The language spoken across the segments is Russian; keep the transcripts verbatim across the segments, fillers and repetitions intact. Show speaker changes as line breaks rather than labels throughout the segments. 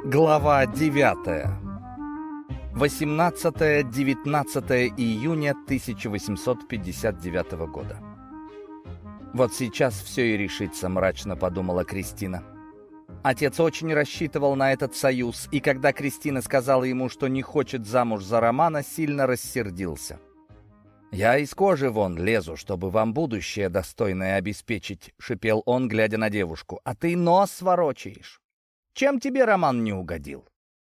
Глава девятая. восемнадцатое-девятнадцатое июня тысяча восемьсот пятьдесят девятого года. «Вот сейчас все и решится», — мрачно подумала Кристина. Отец очень рассчитывал на этот союз, и когда Кристина сказала ему, что не хочет замуж за Романа, сильно рассердился. «Я из кожи вон лезу, чтобы вам будущее достойное обеспечить», — шипел он, глядя на девушку. «А ты нос ворочаешь. Чем тебе Роман не угодил?»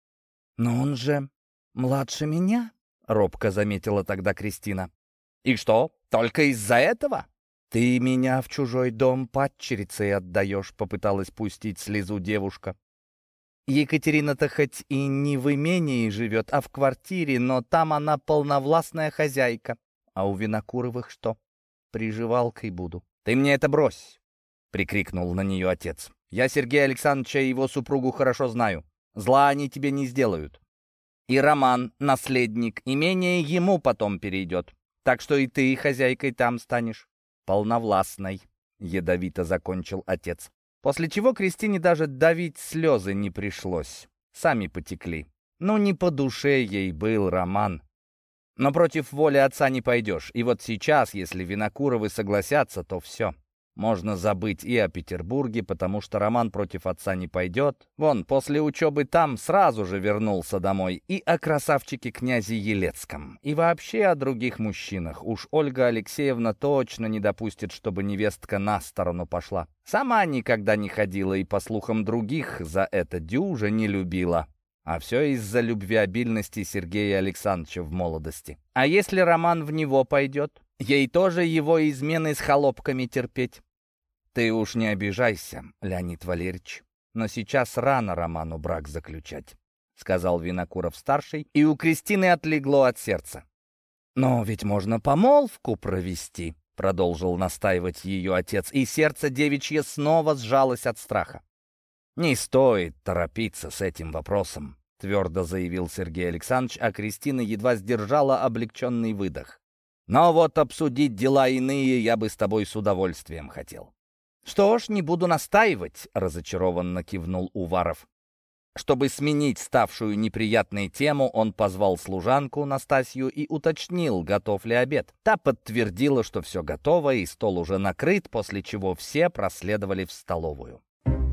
«Но он же младше меня», — робко заметила тогда Кристина. «И что, только из-за этого?» «Ты меня в чужой дом падчерицей отдаешь», — попыталась пустить слезу девушка. «Екатерина-то хоть и не в имении живет, а в квартире, но там она полновластная хозяйка. А у Винокуровых что? Приживалкой буду». «Ты мне это брось!» — прикрикнул на нее отец. «Я Сергея Александровича и его супругу хорошо знаю. Зла они тебе не сделают. И Роман — наследник, имение ему потом перейдет. Так что и ты хозяйкой там станешь. Полновластной», — ядовито закончил отец. После чего Кристине даже давить слезы не пришлось. Сами потекли. Ну, не по душе ей был Роман. Но против воли отца не пойдешь. И вот сейчас, если Винокуровы согласятся, то все. Можно забыть и о Петербурге, потому что Роман против отца не пойдет. Вон, после учебы там сразу же вернулся домой. И о красавчике князе Елецком. И вообще о других мужчинах. Уж Ольга Алексеевна точно не допустит, чтобы невестка на сторону пошла. Сама никогда не ходила и, по слухам других, за это дюже не любила. А все из-за любвеобильности Сергея Александровича в молодости. А если Роман в него пойдет? Ей тоже его измены с холопками терпеть. Ты уж не обижайся, Леонид Валерьевич, но сейчас рано Роману брак заключать, сказал Винокуров-старший, и у Кристины отлегло от сердца. Но ведь можно помолвку провести, продолжил настаивать ее отец, и сердце девичье снова сжалось от страха. «Не стоит торопиться с этим вопросом», — твердо заявил Сергей Александрович, а Кристина едва сдержала облегченный выдох. «Но вот обсудить дела иные я бы с тобой с удовольствием хотел». «Что ж, не буду настаивать», — разочарованно кивнул Уваров. Чтобы сменить ставшую неприятной тему, он позвал служанку Настасью и уточнил, готов ли обед. Та подтвердила, что все готово и стол уже накрыт, после чего все проследовали в столовую.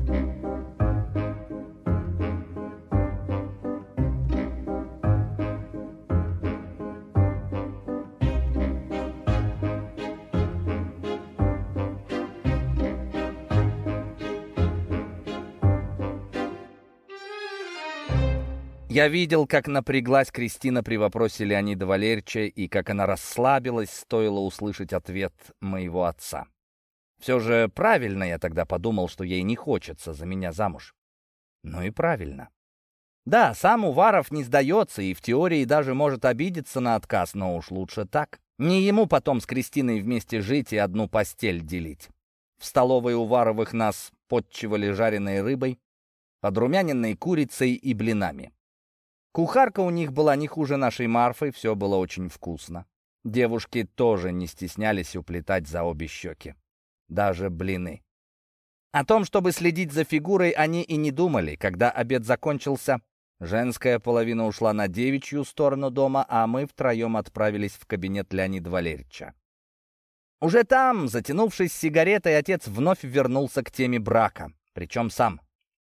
Я видел, как напряглась Кристина при вопросе Леонида Валерьевича и как она расслабилась, стоило услышать ответ моего отца. Все же правильно я тогда подумал, что ей не хочется за меня замуж. Ну и правильно. Да, сам Уваров не сдается и в теории даже может обидеться на отказ, но уж лучше так. Не ему потом с Кристиной вместе жить и одну постель делить. В столовой Уваровых нас подчивали жареной рыбой, подрумяненной курицей и блинами. Кухарка у них была не хуже нашей Марфы, все было очень вкусно. Девушки тоже не стеснялись уплетать за обе щеки. Даже блины. О том, чтобы следить за фигурой, они и не думали. Когда обед закончился, женская половина ушла на девичью сторону дома, а мы втроем отправились в кабинет Леонида Валерьевича. Уже там, затянувшись сигаретой, отец вновь вернулся к теме брака, причем сам.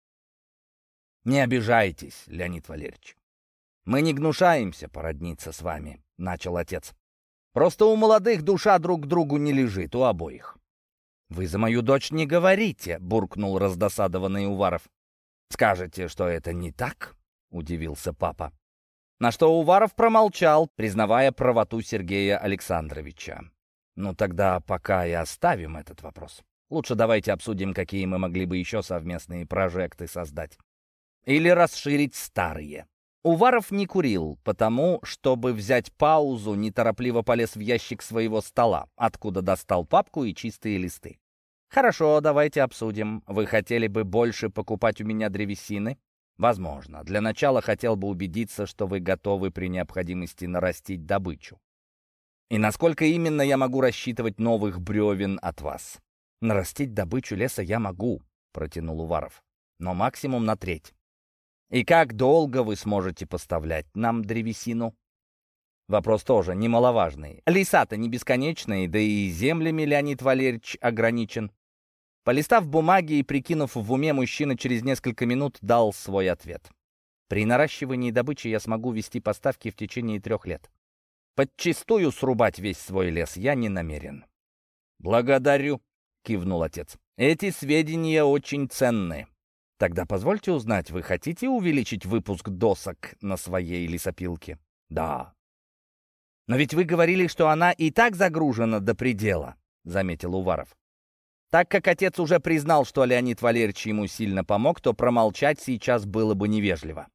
«Не обижайтесь, Леонид Валерьевич. Мы не гнушаемся породниться с вами», — начал отец. «Просто у молодых душа друг к другу не лежит, у обоих». «Вы за мою дочь не говорите», — буркнул раздосадованный Уваров. «Скажете, что это не так?» — удивился папа. На что Уваров промолчал, признавая правоту Сергея Александровича. «Ну тогда пока и оставим этот вопрос. Лучше давайте обсудим, какие мы могли бы еще совместные прожекты создать. Или расширить старые». Уваров не курил, потому, чтобы взять паузу, неторопливо полез в ящик своего стола, откуда достал папку и чистые листы. «Хорошо, давайте обсудим. Вы хотели бы больше покупать у меня древесины?» «Возможно. Для начала хотел бы убедиться, что вы готовы при необходимости нарастить добычу. И насколько именно я могу рассчитывать новых бревен от вас?» «Нарастить добычу леса я могу», — протянул Уваров. «Но максимум на треть. И как долго вы сможете поставлять нам древесину? Вопрос тоже немаловажный. Леса-то не бесконечные, да и землями Леонид Валерьевич ограничен. Полистав бумаги и прикинув в уме, мужчина через несколько минут дал свой ответ. При наращивании добычи я смогу вести поставки в течение трех лет. Подчистую срубать весь свой лес я не намерен. «Благодарю», — кивнул отец. «Эти сведения очень ценны. Тогда позвольте узнать, вы хотите увеличить выпуск досок на своей лесопилке?» «Да». «Но ведь вы говорили, что она и так загружена до предела», — заметил Уваров. Так как отец уже признал, что Леонид Валерьевич ему сильно помог, то промолчать сейчас было бы невежливо.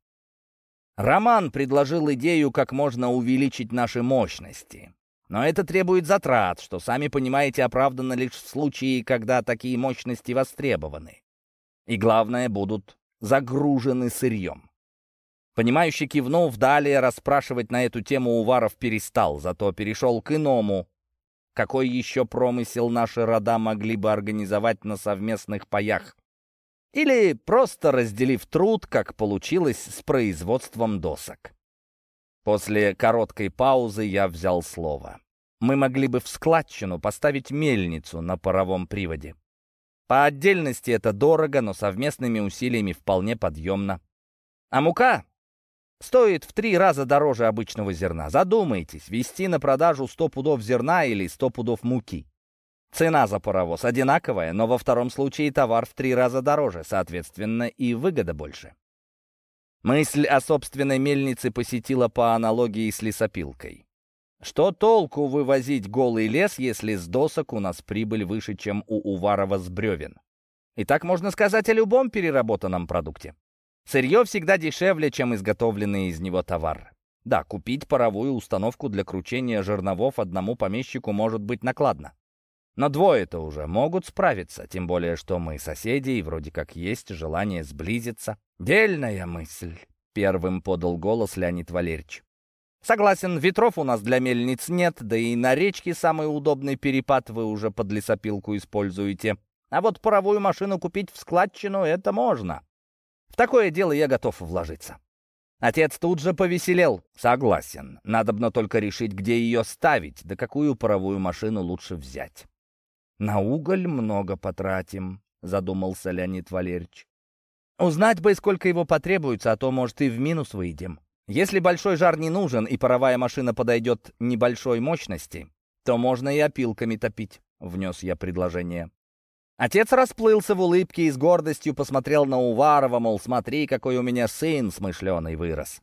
Роман предложил идею, как можно увеличить наши мощности. Но это требует затрат, что, сами понимаете, оправдано лишь в случае, когда такие мощности востребованы. И главное, будут загружены сырьем. Понимающе кивнув, далее расспрашивать на эту тему Уваров перестал, зато перешел к иному. Какой еще промысел наши рода могли бы организовать на совместных паях? Или просто разделив труд, как получилось с производством досок. После короткой паузы я взял слово. Мы могли бы в складчину поставить мельницу на паровом приводе. По отдельности это дорого, но совместными усилиями вполне подъемно. А мука стоит в три раза дороже обычного зерна. Задумайтесь, везти на продажу сто пудов зерна или сто пудов муки. Цена за паровоз одинаковая, но во втором случае товар в три раза дороже, соответственно, и выгода больше. Мысль о собственной мельнице посетила по аналогии с лесопилкой. Что толку вывозить голый лес, если с досок у нас прибыль выше, чем у Уварова с бревен? И так можно сказать о любом переработанном продукте. Сырье всегда дешевле, чем изготовленный из него товар. Да, купить паровую установку для кручения жерновов одному помещику может быть накладно. Но двое-то уже могут справиться, тем более, что мы соседи, и вроде как есть желание сблизиться. «Дельная мысль», — первым подал голос Леонид Валерьевич. «Согласен, ветров у нас для мельниц нет, да и на речке самый удобный перепад вы уже под лесопилку используете. А вот паровую машину купить в складчину — это можно. В такое дело я готов вложиться». Отец тут же повеселел. «Согласен, надобно только решить, где ее ставить, да какую паровую машину лучше взять». «На уголь много потратим», — задумался Леонид Валерьевич. «Узнать бы, сколько его потребуется, а то, может, и в минус выйдем. Если большой жар не нужен и паровая машина подойдет небольшой мощности, то можно и опилками топить», — внес я предложение. Отец расплылся в улыбке и с гордостью посмотрел на Уварова, мол, смотри, какой у меня сын смышленый вырос.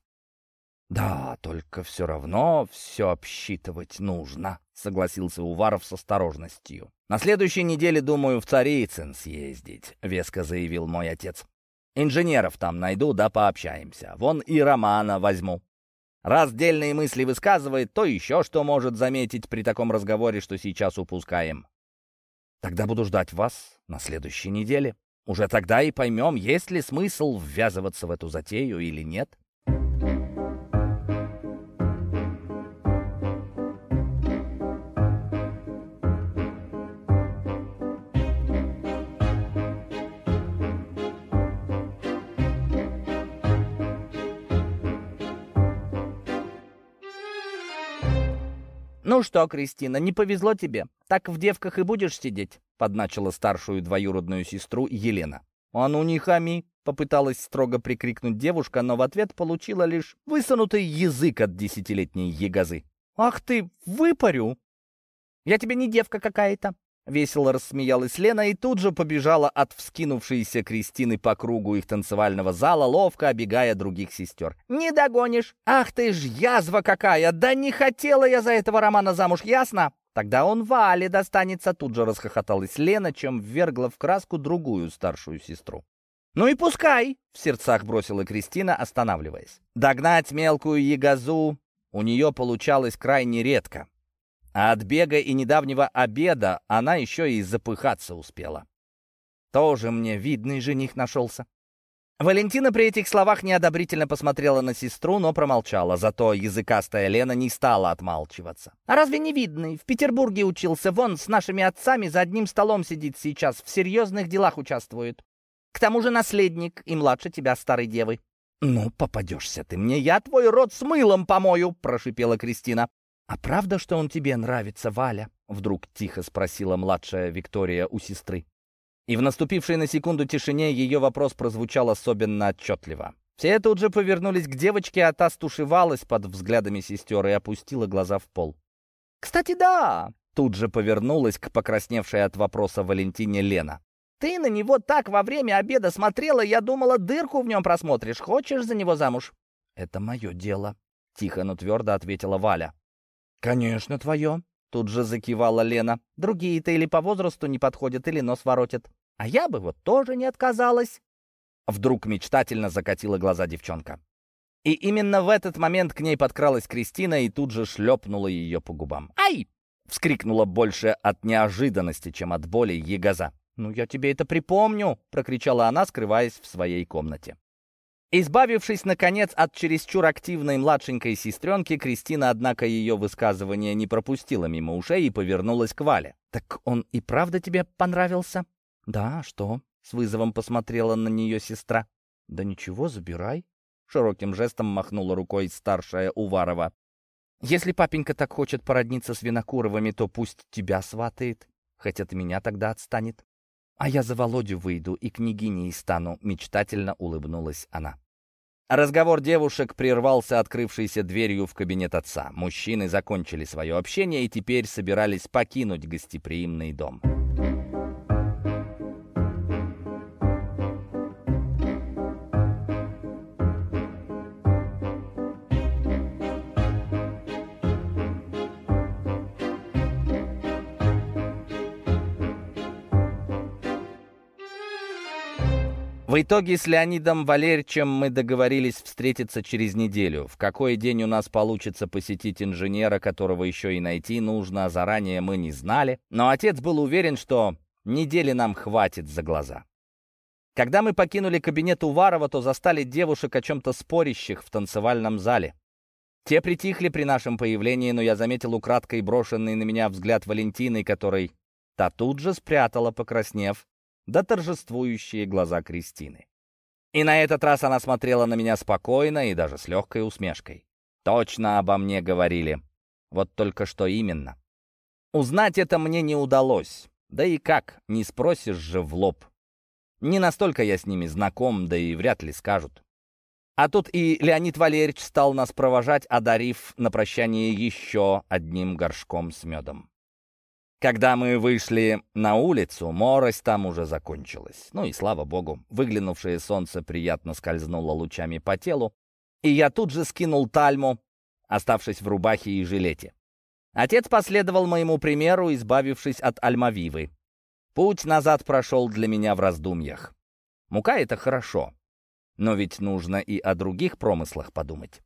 «Да, только все равно все обсчитывать нужно», — согласился Уваров с осторожностью. «На следующей неделе, думаю, в Царицын съездить», — веско заявил мой отец. «Инженеров там найду, да пообщаемся. Вон и Романа возьму. Раз дельные мысли высказывает, то еще что может заметить при таком разговоре, что сейчас упускаем». «Тогда буду ждать вас на следующей неделе. Уже тогда и поймем, есть ли смысл ввязываться в эту затею или нет». «Ну что, Кристина, не повезло тебе? Так в девках и будешь сидеть?» — подначила старшую двоюродную сестру Елена. «А ну не хами!» — попыталась строго прикрикнуть девушка, но в ответ получила лишь высунутый язык от десятилетней ягозы. «Ах ты, выпарю! Я тебе не девка какая-то!» Весело рассмеялась Лена и тут же побежала от вскинувшейся Кристины по кругу их танцевального зала, ловко обегая других сестер. «Не догонишь! Ах ты ж язва какая! Да не хотела я за этого Романа замуж, ясно? Тогда он Вале достанется!» Тут же расхохоталась Лена, чем ввергла в краску другую старшую сестру. «Ну и пускай!» — в сердцах бросила Кристина, останавливаясь. Догнать мелкую ягозу у нее получалось крайне редко. А от бега и недавнего обеда она еще и запыхаться успела. Тоже мне видный жених нашелся. Валентина при этих словах неодобрительно посмотрела на сестру, но промолчала. Зато языкастая Лена не стала отмалчиваться. «А разве не видный? В Петербурге учился. Вон с нашими отцами за одним столом сидит сейчас. В серьезных делах участвует. К тому же наследник и младше тебя, старой девы. «Ну, попадешься ты мне, я твой рот с мылом помою!» — прошипела Кристина. «А правда, что он тебе нравится, Валя?» — вдруг тихо спросила младшая Виктория у сестры. И в наступившей на секунду тишине ее вопрос прозвучал особенно отчетливо. Все тут же повернулись к девочке, а та стушевалась под взглядами сестер и опустила глаза в пол. «Кстати, да!» — тут же повернулась к покрасневшей от вопроса Валентине Лена. «Ты на него так во время обеда смотрела, я думала, дырку в нем просмотришь. Хочешь за него замуж?» «Это мое дело», — тихо, но твердо ответила Валя. «Конечно, твое», — тут же закивала Лена. «Другие-то или по возрасту не подходят, или нос воротят. А я бы вот тоже не отказалась». Вдруг мечтательно закатила глаза девчонка. И именно в этот момент к ней подкралась Кристина и тут же шлепнула ее по губам. «Ай!» — вскрикнула больше от неожиданности, чем от боли ягоза. «Ну, я тебе это припомню!» — прокричала она, скрываясь в своей комнате. Избавившись, наконец, от чересчур активной младшенькой сестренки, Кристина, однако, ее высказывание не пропустила мимо ушей и повернулась к Вале. «Так он и правда тебе понравился?» «Да, что?» — с вызовом посмотрела на нее сестра. «Да ничего, забирай», — широким жестом махнула рукой старшая Уварова. «Если папенька так хочет породниться с Винокуровыми, то пусть тебя сватает, хоть от меня тогда отстанет. А я за Володю выйду и княгиней стану», — мечтательно улыбнулась она. Разговор девушек прервался открывшейся дверью в кабинет отца. Мужчины закончили свое общение и теперь собирались покинуть гостеприимный дом. В итоге с Леонидом Валерьевичем мы договорились встретиться через неделю. В какой день у нас получится посетить инженера, которого еще и найти нужно, заранее мы не знали, но отец был уверен, что недели нам хватит за глаза. Когда мы покинули кабинет Уварова, то застали девушек о чем-то спорящих в танцевальном зале. Те притихли при нашем появлении, но я заметил украдкой брошенный на меня взгляд Валентины, который та тут же спрятала, покраснев, да торжествующие глаза Кристины. И на этот раз она смотрела на меня спокойно и даже с легкой усмешкой. Точно обо мне говорили. Вот только что именно. Узнать это мне не удалось. Да и как, не спросишь же в лоб. Не настолько я с ними знаком, да и вряд ли скажут. А тут и Леонид Валерьевич стал нас провожать, одарив на прощание еще одним горшком с медом. Когда мы вышли на улицу, морось там уже закончилась. Ну и слава богу, выглянувшее солнце приятно скользнуло лучами по телу, и я тут же скинул тальму, оставшись в рубахе и жилете. Отец последовал моему примеру, избавившись от альмавивы. Путь назад прошел для меня в раздумьях. Мука — это хорошо, но ведь нужно и о других промыслах подумать.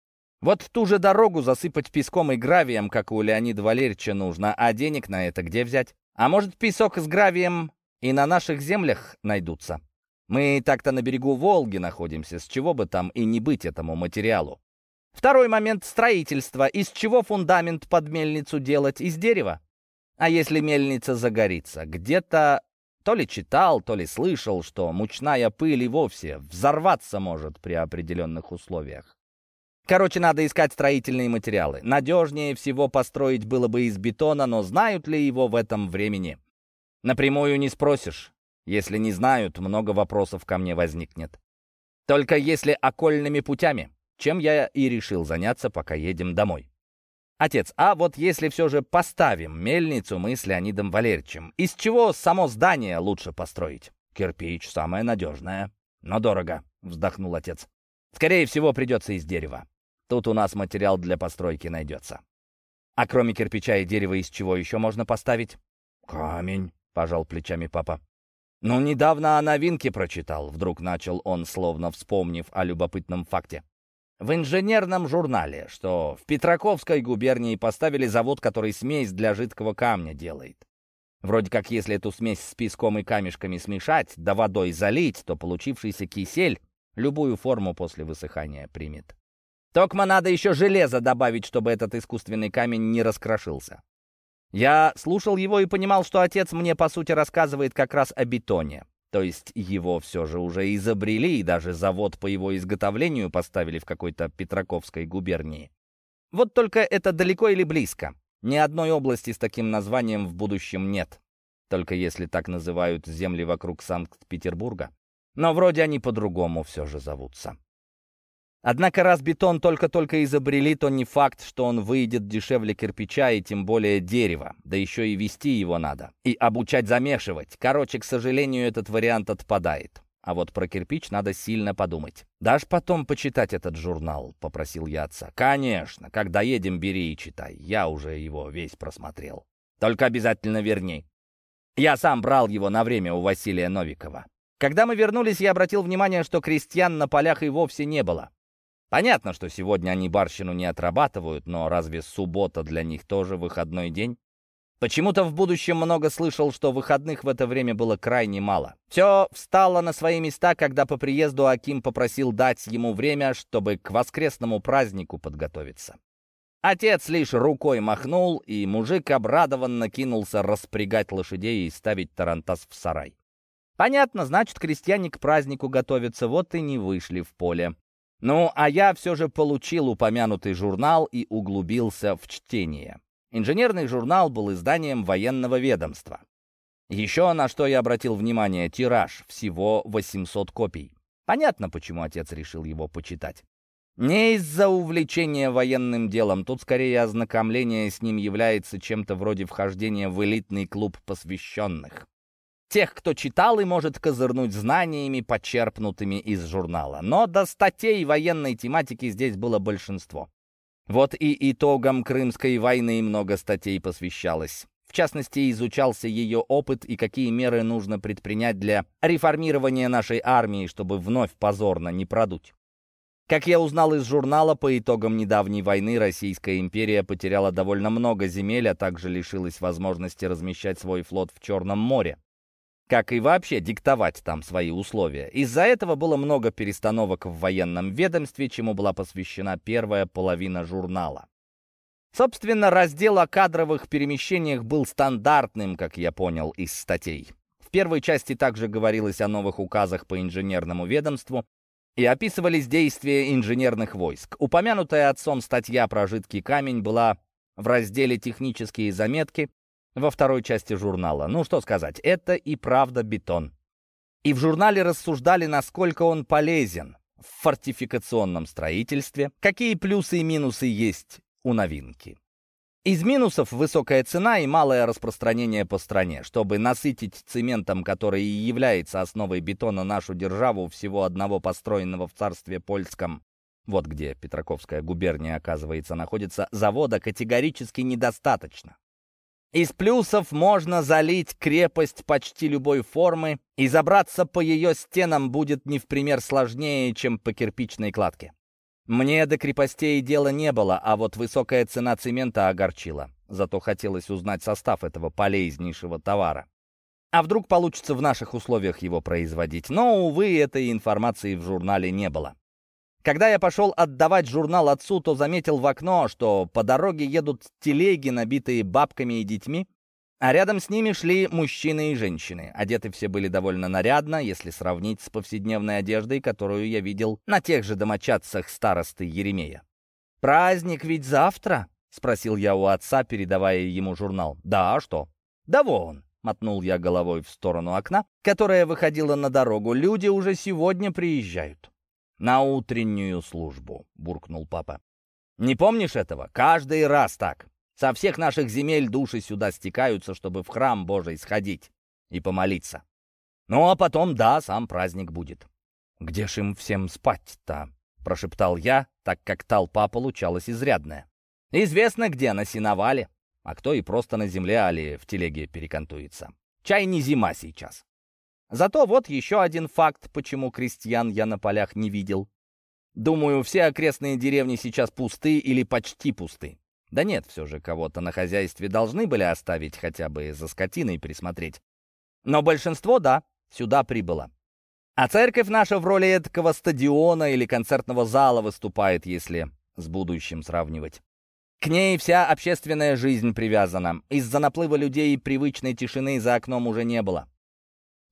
Вот ту же дорогу засыпать песком и гравием, как у Леонида Валерьевича, нужно, а денег на это где взять? А может, песок с гравием и на наших землях найдутся? Мы так-то на берегу Волги находимся, с чего бы там и не быть этому материалу. Второй момент — строительство. Из чего фундамент под мельницу делать? Из дерева? А если мельница загорится? Где-то то ли читал, то ли слышал, что мучная пыль и вовсе взорваться может при определенных условиях. Короче, надо искать строительные материалы. Надежнее всего построить было бы из бетона, но знают ли его в этом времени? Напрямую не спросишь. Если не знают, много вопросов ко мне возникнет. Только если окольными путями, чем я и решил заняться, пока едем домой. Отец, а вот если все же поставим мельницу мы с Леонидом Валерьевичем, из чего само здание лучше построить? Кирпич самое надежное, но дорого, вздохнул отец. Скорее всего, придется из дерева. Тут у нас материал для постройки найдется. А кроме кирпича и дерева, из чего еще можно поставить? Камень, пожал плечами папа. Ну, недавно о новинке прочитал, вдруг начал он, словно вспомнив о любопытном факте. В инженерном журнале, что в Петраковской губернии поставили завод, который смесь для жидкого камня делает. Вроде как, если эту смесь с песком и камешками смешать, да водой залить, то получившийся кисель любую форму после высыхания примет. Токмо надо еще железо добавить, чтобы этот искусственный камень не раскрошился. Я слушал его и понимал, что отец мне, по сути, рассказывает как раз о бетоне. То есть его все же уже изобрели, и даже завод по его изготовлению поставили в какой-то Петраковской губернии. Вот только это далеко или близко. Ни одной области с таким названием в будущем нет. Только если так называют земли вокруг Санкт-Петербурга. Но вроде они по-другому все же зовутся. Однако раз бетон только-только изобрели, то не факт, что он выйдет дешевле кирпича и тем более дерева. Да еще и вести его надо. И обучать замешивать. Короче, к сожалению, этот вариант отпадает. А вот про кирпич надо сильно подумать. «Дашь потом почитать этот журнал?» — попросил я отца. «Конечно. Как доедем, бери и читай. Я уже его весь просмотрел. Только обязательно верни. Я сам брал его на время у Василия Новикова». Когда мы вернулись, я обратил внимание, что крестьян на полях и вовсе не было. Понятно, что сегодня они барщину не отрабатывают, но разве суббота для них тоже выходной день? Почему-то в будущем много слышал, что выходных в это время было крайне мало. Все встало на свои места, когда по приезду Аким попросил дать ему время, чтобы к воскресному празднику подготовиться. Отец лишь рукой махнул, и мужик обрадованно кинулся распрягать лошадей и ставить тарантас в сарай. Понятно, значит, крестьяне к празднику готовятся, вот и не вышли в поле. Ну, а я все же получил упомянутый журнал и углубился в чтение. Инженерный журнал был изданием военного ведомства. Еще на что я обратил внимание — тираж, всего восемьсот копий. Понятно, почему отец решил его почитать. Не из-за увлечения военным делом, тут скорее ознакомление с ним является чем-то вроде вхождения в элитный клуб посвященных. Тех, кто читал и может козырнуть знаниями, почерпнутыми из журнала. Но до статей военной тематики здесь было большинство. Вот и итогам Крымской войны много статей посвящалось. В частности, изучался ее опыт и какие меры нужно предпринять для реформирования нашей армии, чтобы вновь позорно не продуть. Как я узнал из журнала, по итогам недавней войны Российская империя потеряла довольно много земель, а также лишилась возможности размещать свой флот в Черном море. Как и вообще диктовать там свои условия. Из-за этого было много перестановок в военном ведомстве, чему была посвящена первая половина журнала. Собственно, раздел о кадровых перемещениях был стандартным, как я понял, из статей. В первой части также говорилось о новых указах по инженерному ведомству и описывались действия инженерных войск. Упомянутая отцом статья про жидкий камень была в разделе «Технические заметки» во второй части журнала. Ну что сказать, это и правда бетон. И в журнале рассуждали, насколько он полезен в фортификационном строительстве, какие плюсы и минусы есть у новинки. Из минусов высокая цена и малое распространение по стране. Чтобы насытить цементом, который и является основой бетона, нашу державу, всего одного построенного в царстве польском, вот где Петраковская губерния, оказывается, находится, завода категорически недостаточно. Из плюсов можно залить крепость почти любой формы, и забраться по ее стенам будет не в пример сложнее, чем по кирпичной кладке. Мне до крепостей дела не было, а вот высокая цена цемента огорчила. Зато хотелось узнать состав этого полезнейшего товара. А вдруг получится в наших условиях его производить? Но, увы, этой информации в журнале не было. Когда я пошел отдавать журнал отцу, то заметил в окно, что по дороге едут телеги, набитые бабками и детьми, а рядом с ними шли мужчины и женщины. Одеты все были довольно нарядно, если сравнить с повседневной одеждой, которую я видел на тех же домочадцах старосты Еремея. «Праздник ведь завтра?» — спросил я у отца, передавая ему журнал. «Да, а что?» «Да вон», — мотнул я головой в сторону окна, которая выходила на дорогу. «Люди уже сегодня приезжают». «На утреннюю службу», — буркнул папа. «Не помнишь этого? Каждый раз так. Со всех наших земель души сюда стекаются, чтобы в храм Божий сходить и помолиться. Ну, а потом, да, сам праздник будет». «Где ж им всем спать-то?» — прошептал я, так как толпа получалась изрядная. «Известно где, на сеновале. А кто и просто на земле, али в телеге перекантуется. Чай не зима сейчас». Зато вот еще один факт, почему крестьян я на полях не видел. Думаю, все окрестные деревни сейчас пусты или почти пусты. Да нет, все же кого-то на хозяйстве должны были оставить, хотя бы за скотиной присмотреть. Но большинство, да, сюда прибыло. А церковь наша в роли эдакого стадиона или концертного зала выступает, если с будущим сравнивать. К ней вся общественная жизнь привязана. Из-за наплыва людей привычной тишины за окном уже не было.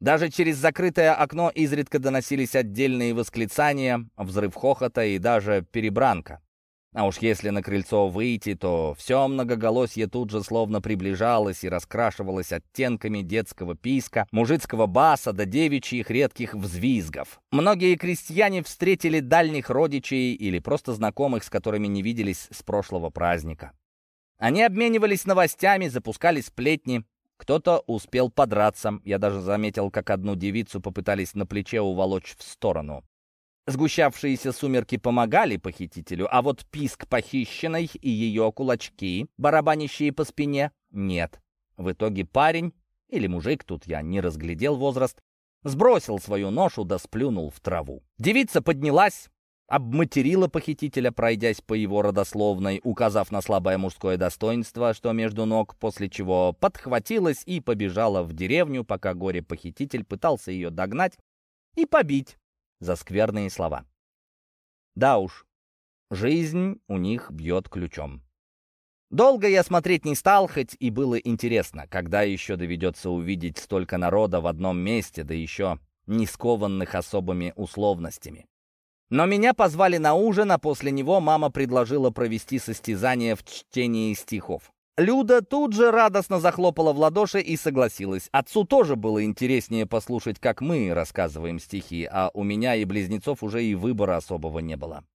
Даже через закрытое окно изредка доносились отдельные восклицания, взрыв хохота и даже перебранка. А уж если на крыльцо выйти, то все многоголосье тут же словно приближалось и раскрашивалось оттенками детского писка, мужицкого баса до девичьих редких взвизгов. Многие крестьяне встретили дальних родичей или просто знакомых, с которыми не виделись с прошлого праздника. Они обменивались новостями, запускали сплетни. Кто-то успел подраться. Я даже заметил, как одну девицу попытались на плече уволочь в сторону. Сгущавшиеся сумерки помогали похитителю, а вот писк похищенной и ее кулачки, барабанящие по спине, нет. В итоге парень, или мужик, тут я не разглядел возраст, сбросил свою ношу да сплюнул в траву. Девица поднялась, обматерила похитителя, пройдясь по его родословной, указав на слабое мужское достоинство, что между ног, после чего подхватилась и побежала в деревню, пока горе-похититель пытался ее догнать и побить за скверные слова. Да уж, жизнь у них бьет ключом. Долго я смотреть не стал, хоть и было интересно, когда еще доведется увидеть столько народа в одном месте, да еще не скованных особыми условностями. Но меня позвали на ужин, а после него мама предложила провести состязание в чтении стихов. Люда тут же радостно захлопала в ладоши и согласилась. Отцу тоже было интереснее послушать, как мы рассказываем стихи, а у меня и близнецов уже и выбора особого не было.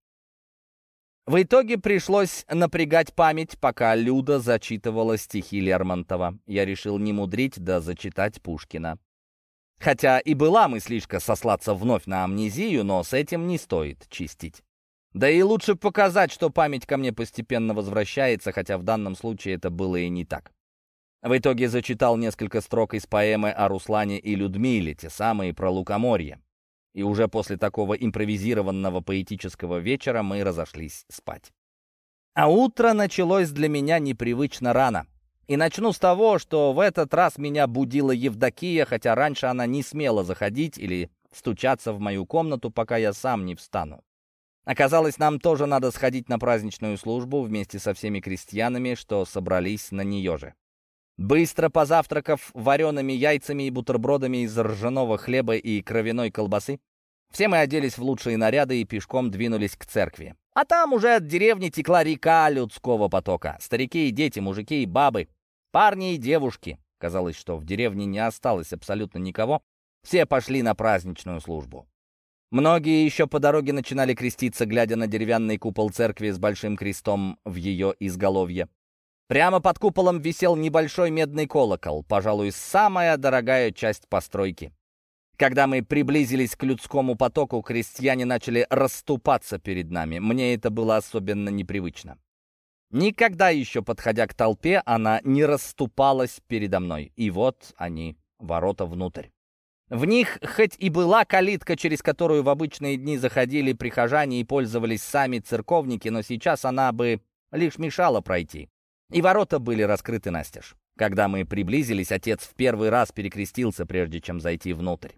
В итоге пришлось напрягать память, пока Люда зачитывала стихи Лермонтова. Я решил не мудрить, да зачитать Пушкина. Хотя и была мыслишка сослаться вновь на амнезию, но с этим не стоит чистить. Да и лучше показать, что память ко мне постепенно возвращается, хотя в данном случае это было и не так. В итоге зачитал несколько строк из поэмы о Руслане и Людмиле, те самые про лукоморье. И уже после такого импровизированного поэтического вечера мы разошлись спать. А утро началось для меня непривычно рано. И начну с того, что в этот раз меня будила Евдокия, хотя раньше она не смела заходить или стучаться в мою комнату, пока я сам не встану. Оказалось, нам тоже надо сходить на праздничную службу вместе со всеми крестьянами, что собрались на нее же. Быстро позавтракав вареными яйцами и бутербродами из ржаного хлеба и кровяной колбасы, все мы оделись в лучшие наряды и пешком двинулись к церкви. А там уже от деревни текла река людского потока. Старики и дети, мужики и бабы, парни и девушки. Казалось, что в деревне не осталось абсолютно никого. Все пошли на праздничную службу. Многие еще по дороге начинали креститься, глядя на деревянный купол церкви с большим крестом в ее изголовье. Прямо под куполом висел небольшой медный колокол, пожалуй, самая дорогая часть постройки. Когда мы приблизились к людскому потоку, крестьяне начали расступаться перед нами. Мне это было особенно непривычно. Никогда еще, подходя к толпе, она не расступалась передо мной. И вот они, ворота внутрь. В них хоть и была калитка, через которую в обычные дни заходили прихожане и пользовались сами церковники, но сейчас она бы лишь мешала пройти. И ворота были раскрыты настежь. Когда мы приблизились, отец в первый раз перекрестился, прежде чем зайти внутрь.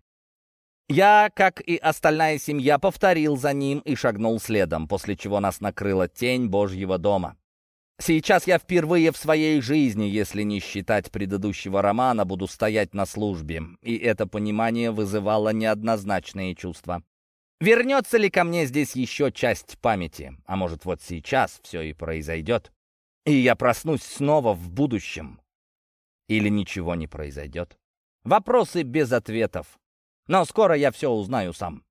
Я, как и остальная семья, повторил за ним и шагнул следом, после чего нас накрыла тень Божьего дома. Сейчас я впервые в своей жизни, если не считать предыдущего романа, буду стоять на службе, и это понимание вызывало неоднозначные чувства. Вернется ли ко мне здесь еще часть памяти? А может, вот сейчас все и произойдет, и я проснусь снова в будущем? Или ничего не произойдет? Вопросы без ответов. Но скоро я все узнаю сам.